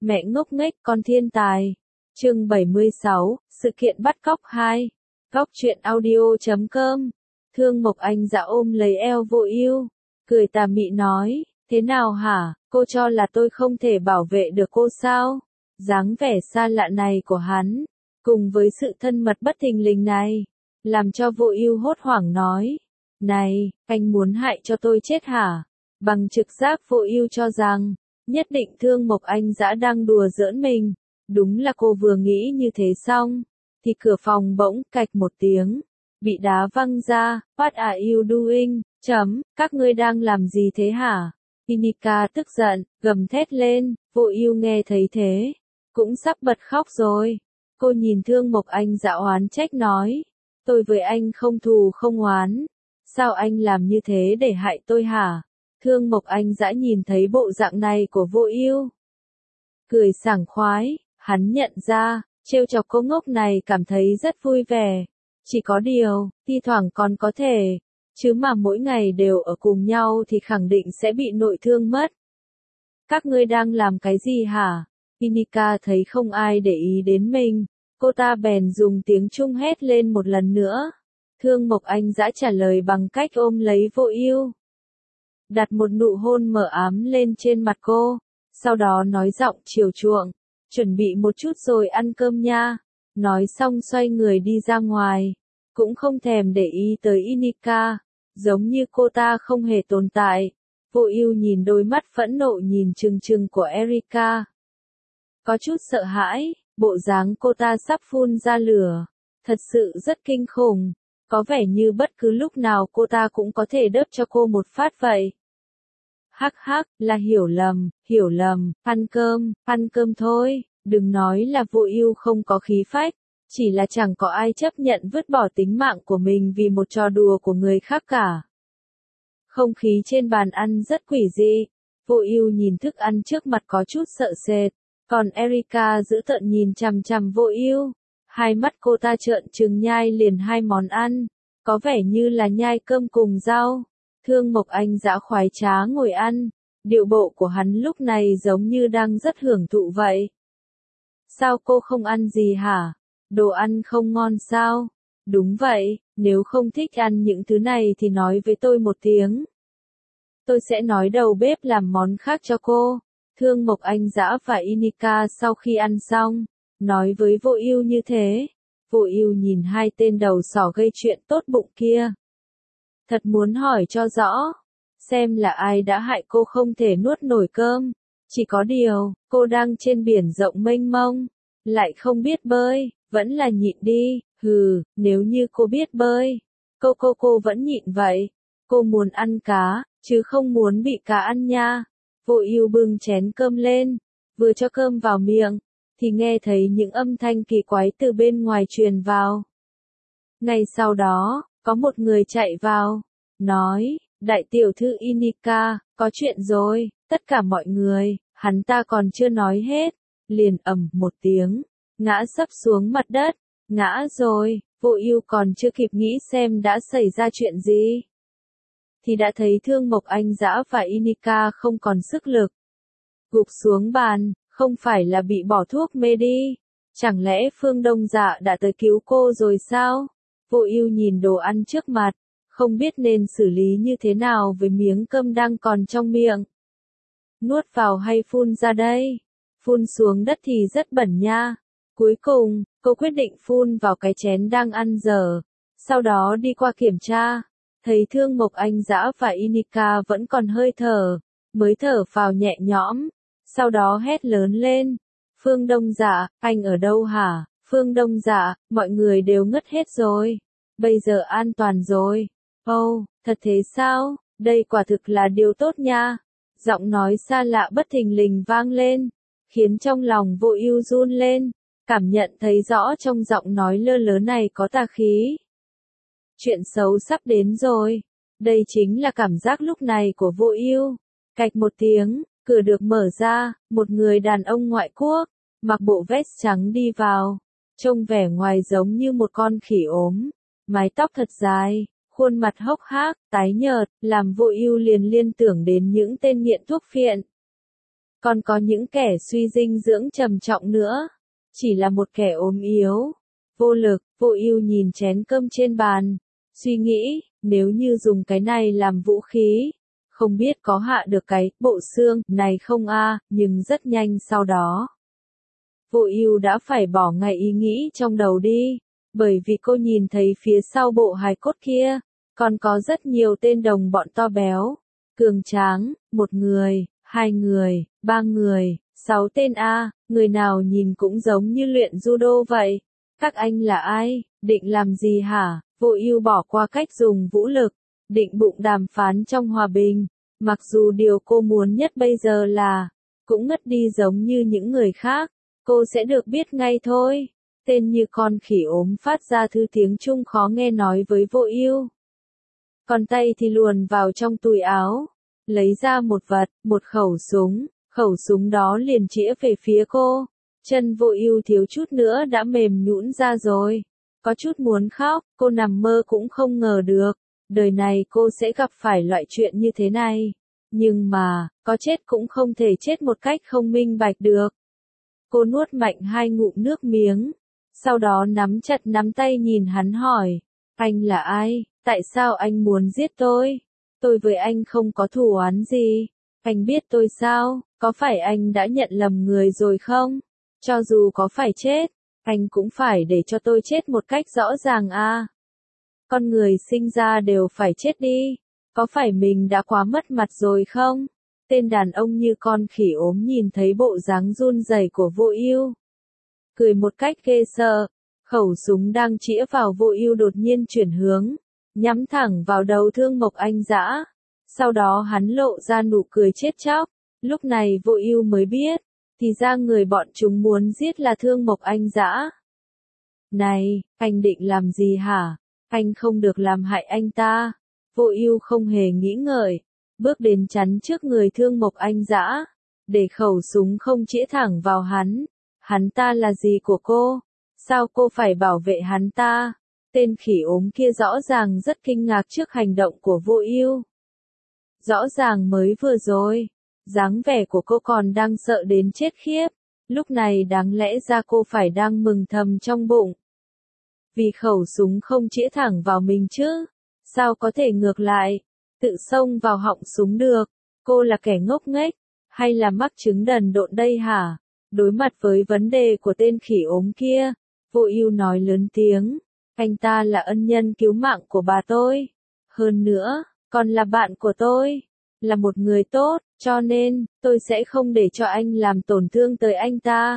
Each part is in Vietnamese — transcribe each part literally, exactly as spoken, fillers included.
Mẹ ngốc nghếch con thiên tài. Chương bảy mươi sáu, sự kiện bắt cóc hai. Góc truyện audio chấm com. Thương Mộc Anh Dã ôm lấy eo Vô Ưu, cười tà mị nói, thế nào hả, cô cho là tôi không thể bảo vệ được cô sao? Dáng vẻ xa lạ này của hắn, cùng với sự thân mật bất thình lình này, làm cho Vô Ưu hốt hoảng nói, này, anh muốn hại cho tôi chết hả? Bằng trực giác Vô Ưu cho rằng, nhất định Thương Mộc Anh Dã đang đùa giỡn mình. Đúng là cô vừa nghĩ như thế xong, thì cửa phòng bỗng cạch một tiếng, bị đá văng ra. What are you doing? Chấm, các ngươi đang làm gì thế hả? Inika tức giận, gầm thét lên. Vô Ưu nghe thấy thế, cũng sắp bật khóc rồi. Cô nhìn Thương Mộc Anh Dã oán trách nói, tôi với anh không thù không oán, sao anh làm như thế để hại tôi hả? Thương Mộc Anh Dã nhìn thấy bộ dạng này của Vô Ưu, cười sảng khoái. Hắn nhận ra, trêu chọc cô ngốc này cảm thấy rất vui vẻ. Chỉ có điều, thi thoảng còn có thể, chứ mà mỗi ngày đều ở cùng nhau thì khẳng định sẽ bị nội thương mất. Các ngươi đang làm cái gì hả? Inika thấy không ai để ý đến mình, cô ta bèn dùng tiếng Trung hét lên một lần nữa. Thương Mộc Anh Dã trả lời bằng cách ôm lấy Vô Ưu, đặt một nụ hôn mờ ám lên trên mặt cô, sau đó nói giọng chiều chuộng, chuẩn bị một chút rồi ăn cơm nha. Nói xong xoay người đi ra ngoài, cũng không thèm để ý tới Inika, giống như cô ta không hề tồn tại. Vô Ưu nhìn đôi mắt phẫn nộ nhìn trừng trừng của Erika, có chút sợ hãi, bộ dáng cô ta sắp phun ra lửa, thật sự rất kinh khủng, có vẻ như bất cứ lúc nào cô ta cũng có thể đớp cho cô một phát vậy. Hắc hắc, là hiểu lầm, hiểu lầm, ăn cơm, ăn cơm thôi, đừng nói là Vô Ưu không có khí phách, chỉ là chẳng có ai chấp nhận vứt bỏ tính mạng của mình vì một trò đùa của người khác cả. Không khí trên bàn ăn rất quỷ dị, Vô Ưu nhìn thức ăn trước mặt có chút sợ sệt, còn Erika dữ tợn nhìn chằm chằm Vô Ưu, hai mắt cô ta trợn trừng nhai liền hai món ăn, có vẻ như là nhai cơm cùng rau. Thương Mộc Anh Dã khoái trá ngồi ăn, điệu bộ của hắn lúc này giống như đang rất hưởng thụ vậy. Sao cô không ăn gì hả? Đồ ăn không ngon sao? Đúng vậy, nếu không thích ăn những thứ này thì nói với tôi một tiếng. Tôi sẽ nói đầu bếp làm món khác cho cô. Thương Mộc Anh Dã và Inika sau khi ăn xong, nói với Vô Ưu như thế. Vô Ưu nhìn hai tên đầu sỏ gây chuyện tốt bụng kia, thật muốn hỏi cho rõ, xem là ai đã hại cô không thể nuốt nổi cơm. Chỉ có điều, cô đang trên biển rộng mênh mông, lại không biết bơi, vẫn là nhịn đi. Hừ, nếu như cô biết bơi, cô cô cô vẫn nhịn vậy. Cô muốn ăn cá, chứ không muốn bị cá ăn nha. Vô Ưu bưng chén cơm lên, vừa cho cơm vào miệng, thì nghe thấy những âm thanh kỳ quái từ bên ngoài truyền vào. Ngay sau đó, có một người chạy vào, nói, đại tiểu thư Inika, có chuyện rồi. Tất cả mọi người, hắn ta còn chưa nói hết, liền ầm một tiếng, ngã sấp xuống mặt đất. Ngã rồi. Vô Ưu còn chưa kịp nghĩ xem đã xảy ra chuyện gì, thì đã thấy Thương Mộc Anh Dã và Inika không còn sức lực, gục xuống bàn. Không phải là bị bỏ thuốc mê đi? Chẳng lẽ Phương Đông Dạ đã tới cứu cô rồi sao? Vô Ưu nhìn đồ ăn trước mặt, không biết nên xử lý như thế nào với miếng cơm đang còn trong miệng. Nuốt vào hay phun ra đây? Phun xuống đất thì rất bẩn nha. Cuối cùng, cô quyết định phun vào cái chén đang ăn dở. Sau đó đi qua kiểm tra, thấy Thương Mộc Anh Dã và Inika vẫn còn hơi thở, mới thở phào nhẹ nhõm. Sau đó hét lớn lên, Phương Đông Dạ, anh ở đâu hả? Phương Đông Dạ, mọi người đều ngất hết rồi, bây giờ an toàn rồi. Ồ, oh, thật thế sao? Đây quả thực là điều tốt nha. Giọng nói xa lạ bất thình lình vang lên, khiến trong lòng Vô Ưu run lên, cảm nhận thấy rõ trong giọng nói lơ lớ này có tà khí. Chuyện xấu sắp đến rồi. Đây chính là cảm giác lúc này của Vô Ưu. Cạch một tiếng, cửa được mở ra, một người đàn ông ngoại quốc, mặc bộ vest trắng đi vào, trông vẻ ngoài giống như một con khỉ ốm, mái tóc thật dài, khuôn mặt hốc hác, tái nhợt, làm Vô Ưu liền liên tưởng đến những tên nghiện thuốc phiện. còn có những kẻ suy dinh dưỡng trầm trọng nữa. Chỉ là một kẻ ốm yếu, vô lực. Vô ưu nhìn chén cơm trên bàn, suy nghĩ, nếu như dùng cái này làm vũ khí, không biết có hạ được cái bộ xương này không a, nhưng rất nhanh sau đó. Vô ưu đã phải bỏ ngay ý nghĩ trong đầu đi, bởi vì cô nhìn thấy phía sau bộ hài cốt kia, còn có rất nhiều tên đồng bọn to béo, cường tráng, một người, hai người, ba người, sáu tên a, người nào nhìn cũng giống như luyện judo vậy. Các anh là ai, định làm gì hả? Vô ưu bỏ qua cách dùng vũ lực, định bụng đàm phán trong hòa bình, mặc dù điều cô muốn nhất bây giờ là, cũng ngất đi giống như những người khác, cô sẽ được biết ngay thôi. Tên như con khỉ ốm phát ra thứ tiếng Trung khó nghe nói với Vô ưu. Còn tay thì luồn vào trong túi áo, lấy ra một vật, một khẩu súng, khẩu súng đó liền chĩa về phía cô. Chân Vô ưu thiếu chút nữa đã mềm nhũn ra rồi. Có chút muốn khóc, cô nằm mơ cũng không ngờ được. Đời này cô sẽ gặp phải loại chuyện như thế này. Nhưng mà, có chết cũng không thể chết một cách không minh bạch được. Cô nuốt mạnh hai ngụm nước miếng. Sau đó nắm chặt nắm tay nhìn hắn hỏi. Anh là ai? Tại sao anh muốn giết tôi? Tôi với anh không có thù oán gì. Anh biết tôi sao? Có phải anh đã nhận lầm người rồi không? Cho dù có phải chết, anh cũng phải để cho tôi chết một cách rõ ràng à. Con người sinh ra đều phải chết đi. Có phải mình đã quá mất mặt rồi không? Tên đàn ông như con khỉ ốm nhìn thấy bộ dáng run rẩy của Vô ưu, cười một cách ghê sợ. Khẩu súng đang chĩa vào Vô ưu đột nhiên chuyển hướng, nhắm thẳng vào đầu Thương Mộc Anh Dã. Sau đó hắn lộ ra nụ cười chết chóc. Lúc này Vô ưu mới biết, thì ra người bọn chúng muốn giết là Thương Mộc Anh Dã. Này, anh định làm gì hả? Anh không được làm hại anh ta. Vô ưu không hề nghĩ ngợi, bước đến chắn trước người Thương Mộc Anh Dã, để khẩu súng không chĩa thẳng vào hắn. Hắn ta là gì của cô? Sao cô phải bảo vệ hắn ta? Tên khỉ ốm kia rõ ràng rất kinh ngạc trước hành động của Vô ưu. Rõ ràng mới vừa rồi, dáng vẻ của cô còn đang sợ đến chết khiếp. Lúc này đáng lẽ ra cô phải đang mừng thầm trong bụng. Vì khẩu súng không chĩa thẳng vào mình chứ. Sao có thể ngược lại, tự xông vào họng súng được? Cô là kẻ ngốc nghếch, hay là mắc chứng đần độn đây hả? Đối mặt với vấn đề của tên khỉ ốm kia, Vô ưu nói lớn tiếng. Anh ta là ân nhân cứu mạng của bà tôi. Hơn nữa, còn là bạn của tôi. Là một người tốt, cho nên, tôi sẽ không để cho anh làm tổn thương tới anh ta.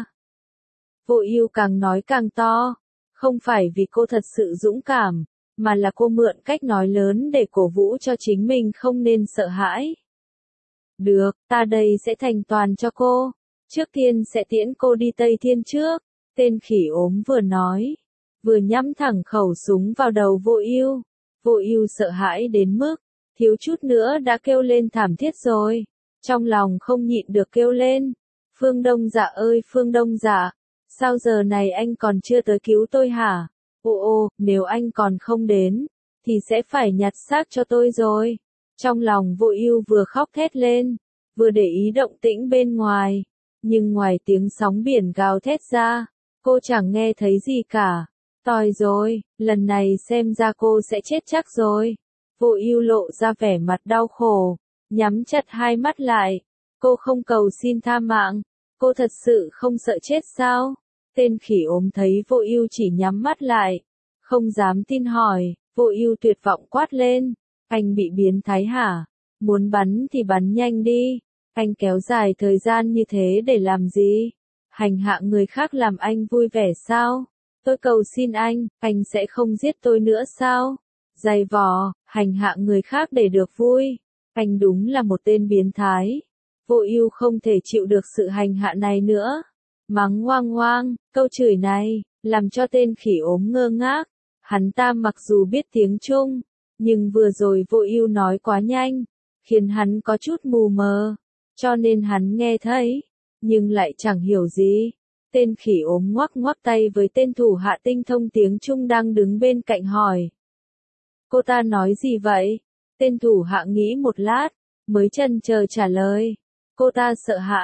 Vô ưu càng nói càng to. Không phải vì cô thật sự dũng cảm, mà là cô mượn cách nói lớn để cổ vũ cho chính mình không nên sợ hãi. Được, ta đây sẽ thành toàn cho cô. Trước tiên sẽ tiễn cô đi Tây Thiên trước. Tên khỉ ốm vừa nói, vừa nhắm thẳng khẩu súng vào đầu Vô ưu. Vô ưu sợ hãi đến mức, thiếu chút nữa đã kêu lên thảm thiết rồi. Trong lòng không nhịn được kêu lên. Phương Đông Dạ ơi Phương Đông Dạ, sao giờ này anh còn chưa tới cứu tôi hả? Ô ô, nếu anh còn không đến, thì sẽ phải nhặt xác cho tôi rồi. Trong lòng Vô ưu vừa khóc thét lên, vừa để ý động tĩnh bên ngoài. Nhưng ngoài tiếng sóng biển gào thét ra, cô chẳng nghe thấy gì cả. Tòi rồi, lần này xem ra cô sẽ chết chắc rồi. Vô ưu lộ ra vẻ mặt đau khổ, nhắm chặt hai mắt lại. Cô không cầu xin tha mạng, cô thật sự không sợ chết sao? Tên khỉ ốm thấy Vô ưu chỉ nhắm mắt lại, không dám tin hỏi. Vô ưu tuyệt vọng quát lên, anh bị biến thái hả? Muốn bắn thì bắn nhanh đi. Anh kéo dài thời gian như thế để làm gì? Hành hạ người khác làm anh vui vẻ sao? Tôi cầu xin anh, anh sẽ không giết tôi nữa sao? Dày vò, hành hạ người khác để được vui. Anh đúng là một tên biến thái. Vô ưu không thể chịu được sự hành hạ này nữa. Mắng oang oang, câu chửi này, làm cho tên khỉ ốm ngơ ngác. Hắn ta mặc dù biết tiếng Trung, nhưng vừa rồi Vô ưu nói quá nhanh, khiến hắn có chút mù mờ. Cho nên hắn nghe thấy, nhưng lại chẳng hiểu gì. Tên khỉ ốm ngoắc ngoắc tay với tên thủ hạ tinh thông tiếng Trung đang đứng bên cạnh hỏi. Cô ta nói gì vậy? Tên thủ hạ nghĩ một lát, mới chần chờ trả lời. Cô ta sợ hãi,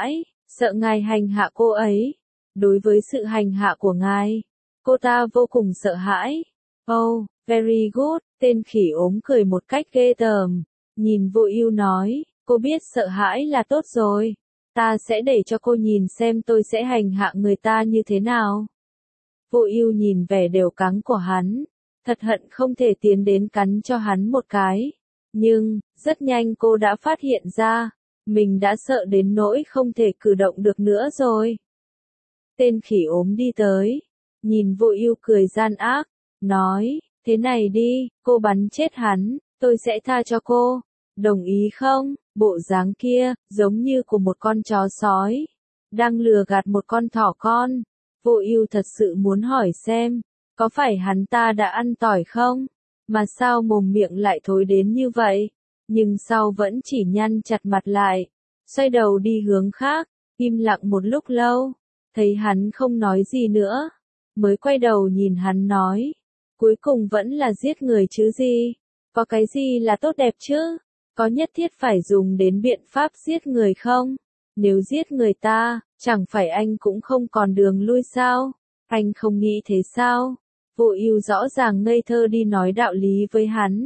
sợ ngài hành hạ cô ấy. Đối với sự hành hạ của ngài, cô ta vô cùng sợ hãi. Oh, very good, tên khỉ ốm cười một cách ghê tởm. Nhìn Vô Ưu nói, cô biết sợ hãi là tốt rồi. Ta sẽ để cho cô nhìn xem tôi sẽ hành hạ người ta như thế nào. Vô Ưu nhìn vẻ đều cắng của hắn, thật hận không thể tiến đến cắn cho hắn một cái. Nhưng, rất nhanh cô đã phát hiện ra, mình đã sợ đến nỗi không thể cử động được nữa rồi. Tên khỉ ốm đi tới, nhìn Vô Ưu cười gian ác, nói, thế này đi, cô bắn chết hắn, tôi sẽ tha cho cô. Đồng ý không? Bộ dáng kia, giống như của một con chó sói, đang lừa gạt một con thỏ con. Vô Ưu thật sự muốn hỏi xem, có phải hắn ta đã ăn tỏi không? Mà sao mồm miệng lại thối đến như vậy? Nhưng sau vẫn chỉ nhăn chặt mặt lại, xoay đầu đi hướng khác, im lặng một lúc lâu, thấy hắn không nói gì nữa, mới quay đầu nhìn hắn nói, cuối cùng vẫn là giết người chứ gì? Có cái gì là tốt đẹp chứ? Có nhất thiết phải dùng đến biện pháp giết người không? Nếu giết người ta, chẳng phải anh cũng không còn đường lui sao? Anh không nghĩ thế sao? Vô Ưu rõ ràng ngây thơ đi nói đạo lý với hắn.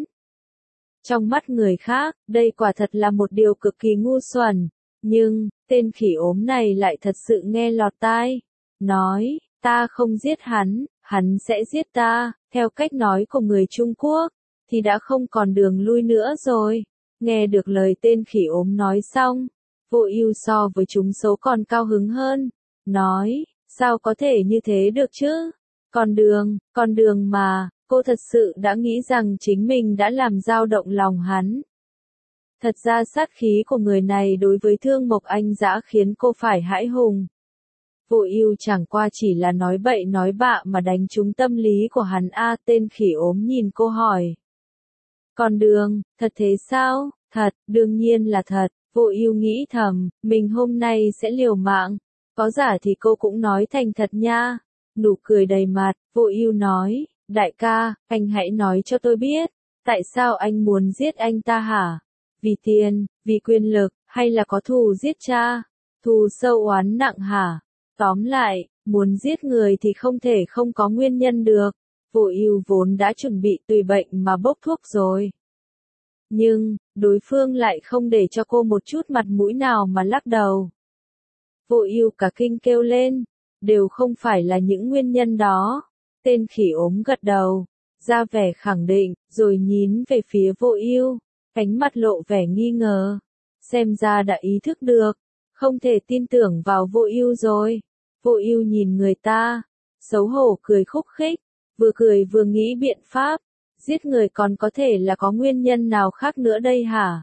Trong mắt người khác, đây quả thật là một điều cực kỳ ngu xuẩn, nhưng, tên khỉ ốm này lại thật sự nghe lọt tai. Nói, ta không giết hắn, hắn sẽ giết ta, theo cách nói của người Trung Quốc, thì đã không còn đường lui nữa rồi. Nghe được lời tên khỉ ốm nói xong, Vô Ưu so với chúng xấu còn cao hứng hơn, nói, sao có thể như thế được chứ? Con đường, con đường mà, cô thật sự đã nghĩ rằng chính mình đã làm dao động lòng hắn. Thật ra sát khí của người này đối với Thương Mộc Anh Dã khiến cô phải hãi hùng. Vô Ưu chẳng qua chỉ là nói bậy nói bạ mà đánh trúng tâm lý của hắn a. Tên khỉ ốm nhìn cô hỏi. Con đường, thật thế sao? Thật, đương nhiên là thật. Vô Ưu nghĩ thầm, mình hôm nay sẽ liều mạng. Có giả thì cô cũng nói thành thật nha. Nụ cười đầy mặt, Vô Ưu nói, đại ca, anh hãy nói cho tôi biết, tại sao anh muốn giết anh ta hả? Vì tiền, vì quyền lực, hay là có thù giết cha? Thù sâu oán nặng hả? Tóm lại, muốn giết người thì không thể không có nguyên nhân được. Vô Ưu vốn đã chuẩn bị tùy bệnh mà bốc thuốc rồi. Nhưng, đối phương lại không để cho cô một chút mặt mũi nào mà lắc đầu. Vô Ưu cả kinh kêu lên, đều không phải là những nguyên nhân đó. Tên khỉ ốm gật đầu, ra vẻ khẳng định, rồi nhìn về phía Vô Ưu, ánh mắt lộ vẻ nghi ngờ. Xem ra đã ý thức được, không thể tin tưởng vào Vô Ưu rồi. Vô Ưu nhìn người ta, xấu hổ cười khúc khích, vừa cười vừa nghĩ biện pháp. Giết người còn có thể là có nguyên nhân nào khác nữa đây hả?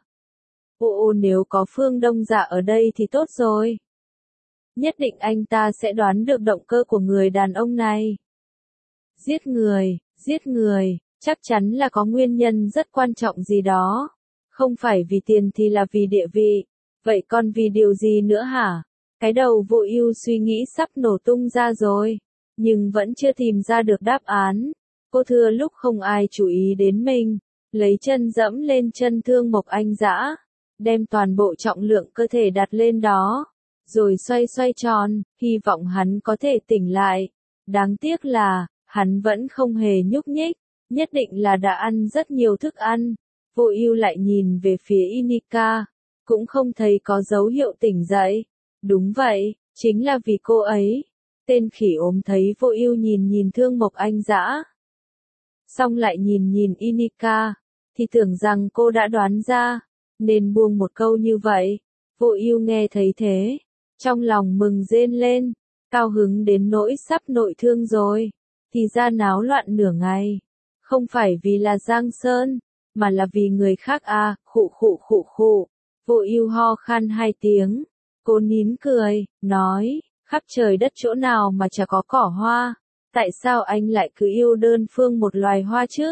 Ồ, nếu có Phương Đông Dạ ở đây thì tốt rồi. Nhất định anh ta sẽ đoán được động cơ của người đàn ông này. Giết người, giết người, chắc chắn là có nguyên nhân rất quan trọng gì đó. Không phải vì tiền thì là vì địa vị. Vậy còn vì điều gì nữa hả? Cái đầu Vô Ưu suy nghĩ sắp nổ tung ra rồi, nhưng vẫn chưa tìm ra được đáp án. Cô thừa lúc không ai chú ý đến mình, lấy chân dẫm lên chân Thương Mộc Anh Dã, đem toàn bộ trọng lượng cơ thể đặt lên đó, rồi xoay xoay tròn, hy vọng hắn có thể tỉnh lại. Đáng tiếc là, hắn vẫn không hề nhúc nhích, nhất định là đã ăn rất nhiều thức ăn. Vô Ưu lại nhìn về phía Inika, cũng không thấy có dấu hiệu tỉnh dậy. Đúng vậy, chính là vì cô ấy. Tên khỉ ốm thấy Vô Ưu nhìn nhìn Thương Mộc Anh Dã, xong lại nhìn nhìn Inika, thì tưởng rằng cô đã đoán ra, nên buông một câu như vậy. Vô Ưu nghe thấy thế, trong lòng mừng rên lên, cao hứng đến nỗi sắp nội thương rồi. Thì ra náo loạn nửa ngày, không phải vì là Giang Sơn, mà là vì người khác à, khụ khụ khụ khụ. Vô Ưu ho khan hai tiếng, cô nín cười, nói, khắp trời đất chỗ nào mà chả có cỏ hoa. Tại sao anh lại cứ yêu đơn phương một loài hoa chứ?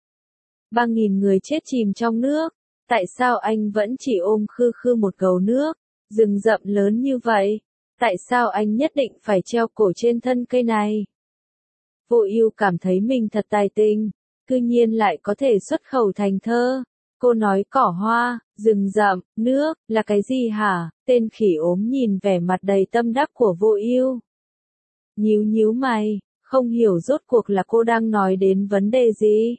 Ba nghìn người chết chìm trong nước, tại sao anh vẫn chỉ ôm khư khư một gầu nước, rừng rậm lớn như vậy? Tại sao anh nhất định phải treo cổ trên thân cây này? Vô Ưu cảm thấy mình thật tài tình, cư nhiên lại có thể xuất khẩu thành thơ. Cô nói cỏ hoa, rừng rậm, nước, là cái gì hả? Tên khỉ ốm nhìn vẻ mặt đầy tâm đắc của Vô Ưu. Nhíu nhíu mày, không hiểu rốt cuộc là cô đang nói đến vấn đề gì.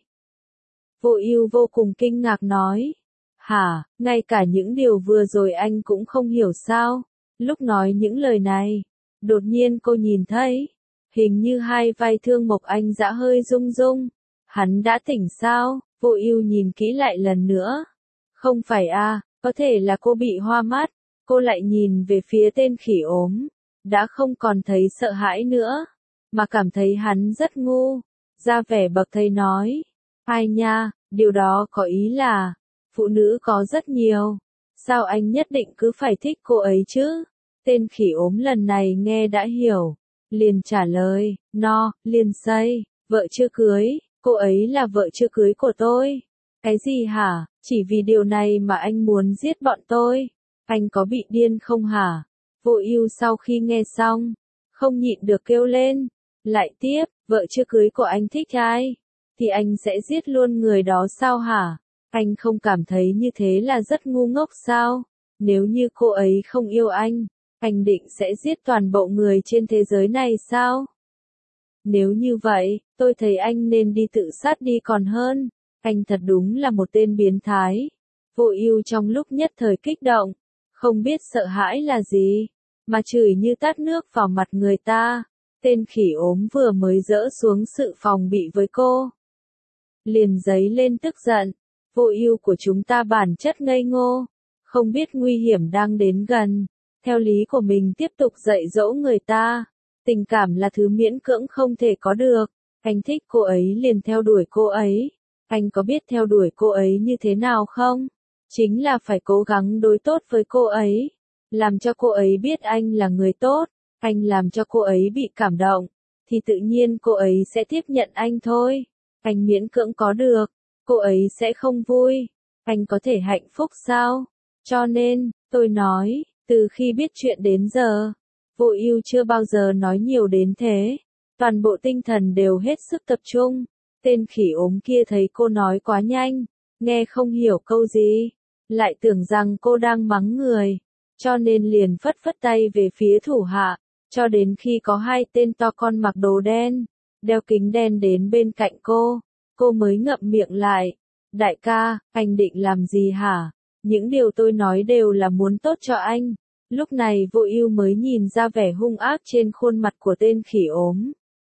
Vô Ưu vô cùng kinh ngạc nói. Hả, ngay cả những điều vừa rồi anh cũng không hiểu sao? Lúc nói những lời này, đột nhiên cô nhìn thấy, hình như hai vai Thương Mộc Anh Dã hơi rung rung. Hắn đã tỉnh sao? Vô Ưu nhìn kỹ lại lần nữa. Không phải à, có thể là cô bị hoa mắt. Cô lại nhìn về phía tên khỉ ốm, đã không còn thấy sợ hãi nữa, mà cảm thấy hắn rất ngu. Ra vẻ bậc thầy nói, ai nha, điều đó có ý là, phụ nữ có rất nhiều, sao anh nhất định cứ phải thích cô ấy chứ? Tên khỉ ốm lần này nghe đã hiểu, liền trả lời, no, liền say, vợ chưa cưới, cô ấy là vợ chưa cưới của tôi. Cái gì hả, chỉ vì điều này mà anh muốn giết bọn tôi? Anh có bị điên không hả? Vô Ưu sau khi nghe xong, không nhịn được kêu lên, lại tiếp, vợ chưa cưới của anh thích ai? Thì anh sẽ giết luôn người đó sao hả? Anh không cảm thấy như thế là rất ngu ngốc sao? Nếu như cô ấy không yêu anh, anh định sẽ giết toàn bộ người trên thế giới này sao? Nếu như vậy, tôi thấy anh nên đi tự sát đi còn hơn. Anh thật đúng là một tên biến thái. Vô Ưu trong lúc nhất thời kích động, không biết sợ hãi là gì, mà chửi như tát nước vào mặt người ta. Tên khỉ ốm vừa mới dỡ xuống sự phòng bị với cô, liền giấy lên tức giận. Vô Ưu của chúng ta bản chất ngây ngô, không biết nguy hiểm đang đến gần, theo lý của mình tiếp tục dạy dỗ người ta. Tình cảm là thứ miễn cưỡng không thể có được. Anh thích cô ấy liền theo đuổi cô ấy. Anh có biết theo đuổi cô ấy như thế nào không? Chính là phải cố gắng đối tốt với cô ấy, làm cho cô ấy biết anh là người tốt. Anh làm cho cô ấy bị cảm động, thì tự nhiên cô ấy sẽ tiếp nhận anh thôi. Anh miễn cưỡng có được, cô ấy sẽ không vui. Anh có thể hạnh phúc sao? Cho nên, tôi nói, từ khi biết chuyện đến giờ, Vô Ưu chưa bao giờ nói nhiều đến thế. Toàn bộ tinh thần đều hết sức tập trung. Tên khỉ ốm kia thấy cô nói quá nhanh, nghe không hiểu câu gì, lại tưởng rằng cô đang mắng người, cho nên liền phất phất tay về phía thủ hạ, cho đến khi có hai tên to con mặc đồ đen, đeo kính đen đến bên cạnh cô, cô mới ngậm miệng lại. Đại ca, anh định làm gì hả? Những điều tôi nói đều là muốn tốt cho anh. Lúc này Vô Ưu mới nhìn ra vẻ hung ác trên khuôn mặt của tên khỉ ốm.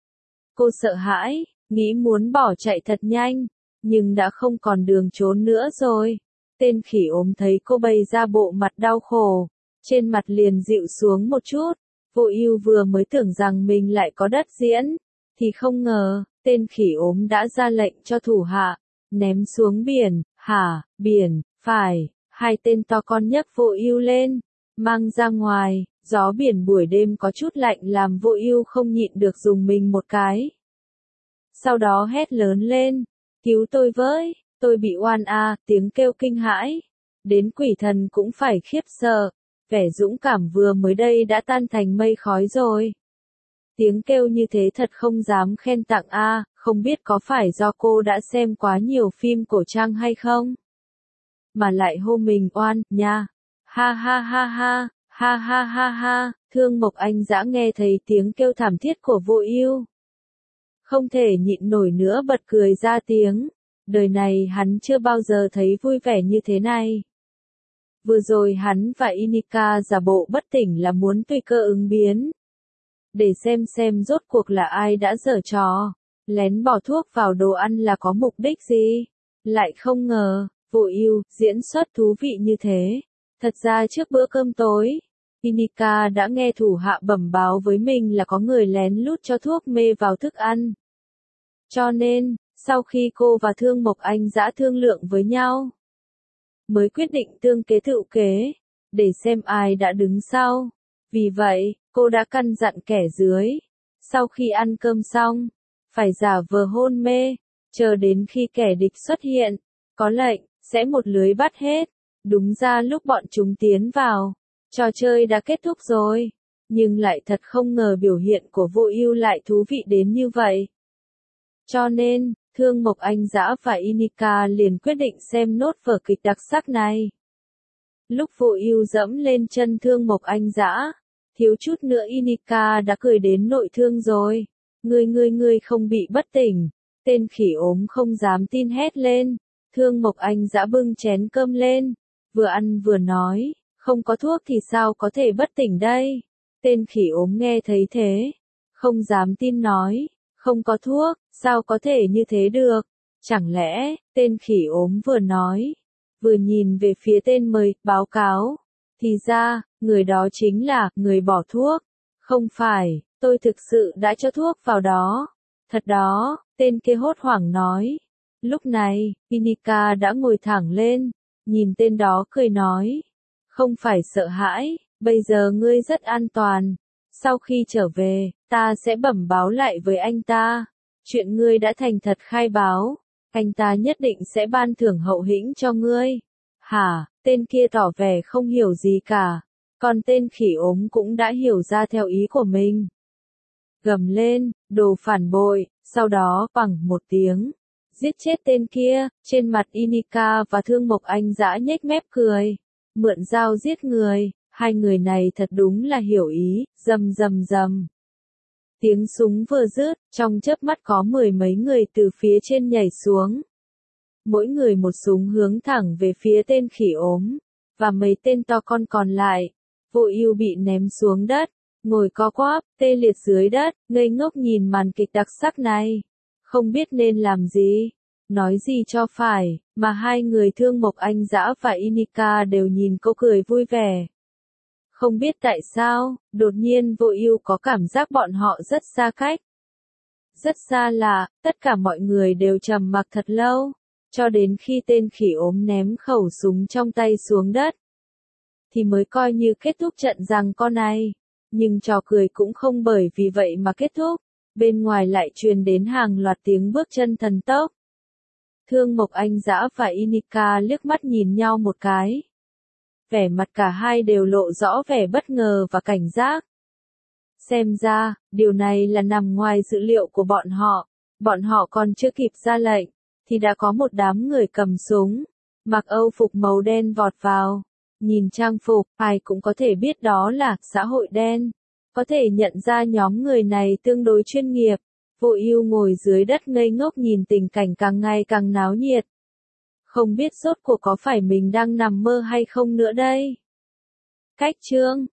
Cô sợ hãi, nghĩ muốn bỏ chạy thật nhanh, nhưng đã không còn đường trốn nữa rồi. Tên khỉ ốm thấy cô bày ra bộ mặt đau khổ, trên mặt liền dịu xuống một chút. Vô Ưu vừa mới tưởng rằng mình lại có đất diễn, thì không ngờ, tên khỉ ốm đã ra lệnh cho thủ hạ, ném xuống biển. Hả, biển, phải, hai tên to con nhấc Vô Ưu lên, mang ra ngoài. Gió biển buổi đêm có chút lạnh làm Vô Ưu không nhịn được dùng mình một cái. Sau đó hét lớn lên, cứu tôi với, tôi bị oan a, tiếng kêu kinh hãi, đến quỷ thần cũng phải khiếp sợ, vẻ dũng cảm vừa mới đây đã tan thành mây khói rồi. Tiếng kêu như thế thật không dám khen tặng a, không biết có phải do cô đã xem quá nhiều phim cổ trang hay không? Mà lại hô mình oan, nha. Ha ha ha ha, ha ha ha ha, Thương Mộc Anh Dã nghe thấy tiếng kêu thảm thiết của Vô Ưu, không thể nhịn nổi nữa bật cười ra tiếng. Đời này hắn chưa bao giờ thấy vui vẻ như thế này. Vừa rồi hắn và Inika giả bộ bất tỉnh là muốn tùy cơ ứng biến, để xem xem rốt cuộc là ai đã giở trò, lén bỏ thuốc vào đồ ăn là có mục đích gì. Lại không ngờ, Vô Ưu diễn xuất thú vị như thế. Thật ra trước bữa cơm tối, Inika đã nghe thủ hạ bẩm báo với mình là có người lén lút cho thuốc mê vào thức ăn. Cho nên, sau khi cô và Thương Mộc Anh Dã thương lượng với nhau, mới quyết định tương kế tựu kế, để xem ai đã đứng sau. Vì vậy, cô đã căn dặn kẻ dưới, sau khi ăn cơm xong, phải giả vờ hôn mê, chờ đến khi kẻ địch xuất hiện, có lệnh, sẽ một lưới bắt hết. Đúng ra lúc bọn chúng tiến vào, trò chơi đã kết thúc rồi, nhưng lại thật không ngờ biểu hiện của Vô Ưu lại thú vị đến như vậy. Cho nên, Thương Mộc Anh Dã và Inika liền quyết định xem nốt vở kịch đặc sắc này. Lúc Vô Ưu dẫm lên chân Thương Mộc Anh Dã, thiếu chút nữa Inika đã cười đến nội thương rồi. Ngươi ngươi ngươi không bị bất tỉnh. Tên khỉ ốm không dám tin hét lên. Thương Mộc Anh Dã bưng chén cơm lên, vừa ăn vừa nói, không có thuốc thì sao có thể bất tỉnh đây? Tên khỉ ốm nghe thấy thế, không dám tin nói, không có thuốc, sao có thể như thế được? Chẳng lẽ, tên khỉ ốm vừa nói, vừa nhìn về phía tên mời, báo cáo. Thì ra, người đó chính là, người bỏ thuốc. Không phải, tôi thực sự đã cho thuốc vào đó. Thật đó, tên kia hốt hoảng nói. Lúc này, Inika đã ngồi thẳng lên, nhìn tên đó cười nói. Không phải sợ hãi, bây giờ ngươi rất an toàn. Sau khi trở về, ta sẽ bẩm báo lại với anh ta. Chuyện ngươi đã thành thật khai báo, anh ta nhất định sẽ ban thưởng hậu hĩnh cho ngươi. Hả, tên kia tỏ vẻ không hiểu gì cả. Còn tên khỉ ốm cũng đã hiểu ra theo ý của mình. Gầm lên, đồ phản bội, sau đó, bằng một tiếng, giết chết tên kia. Trên mặt Inika và Thương Mộc Anh Dã nhếch mép cười. Mượn dao giết người, hai người này thật đúng là hiểu ý, rầm rầm rầm. Tiếng súng vừa dứt, trong chớp mắt có mười mấy người từ phía trên nhảy xuống. Mỗi người một súng hướng thẳng về phía tên khỉ ốm, và mấy tên to con còn lại. Vô Ưu bị ném xuống đất, ngồi co quắp, tê liệt dưới đất, ngây ngốc nhìn màn kịch đặc sắc này. Không biết nên làm gì, nói gì cho phải, mà hai người Thương Mộc Anh Dã và Inika đều nhìn cô cười vui vẻ. Không biết tại sao, đột nhiên Vô Ưu có cảm giác bọn họ rất xa cách. Rất xa lạ, tất cả mọi người đều trầm mặc thật lâu, cho đến khi tên khỉ ốm ném khẩu súng trong tay xuống đất, thì mới coi như kết thúc trận giằng co này. Nhưng trò cười cũng không bởi vì vậy mà kết thúc, bên ngoài lại truyền đến hàng loạt tiếng bước chân thần tốc. Thương Mộc Anh Dã và Inika liếc mắt nhìn nhau một cái. Vẻ mặt cả hai đều lộ rõ vẻ bất ngờ và cảnh giác. Xem ra, điều này là nằm ngoài dự liệu của bọn họ. Bọn họ còn chưa kịp ra lệnh, thì đã có một đám người cầm súng, mặc âu phục màu đen vọt vào. Nhìn trang phục, ai cũng có thể biết đó là xã hội đen. Có thể nhận ra nhóm người này tương đối chuyên nghiệp. Vô Ưu ngồi dưới đất ngây ngốc nhìn tình cảnh càng ngày càng náo nhiệt. Không biết rốt cuộc có phải mình đang nằm mơ hay không nữa đây. Cách chương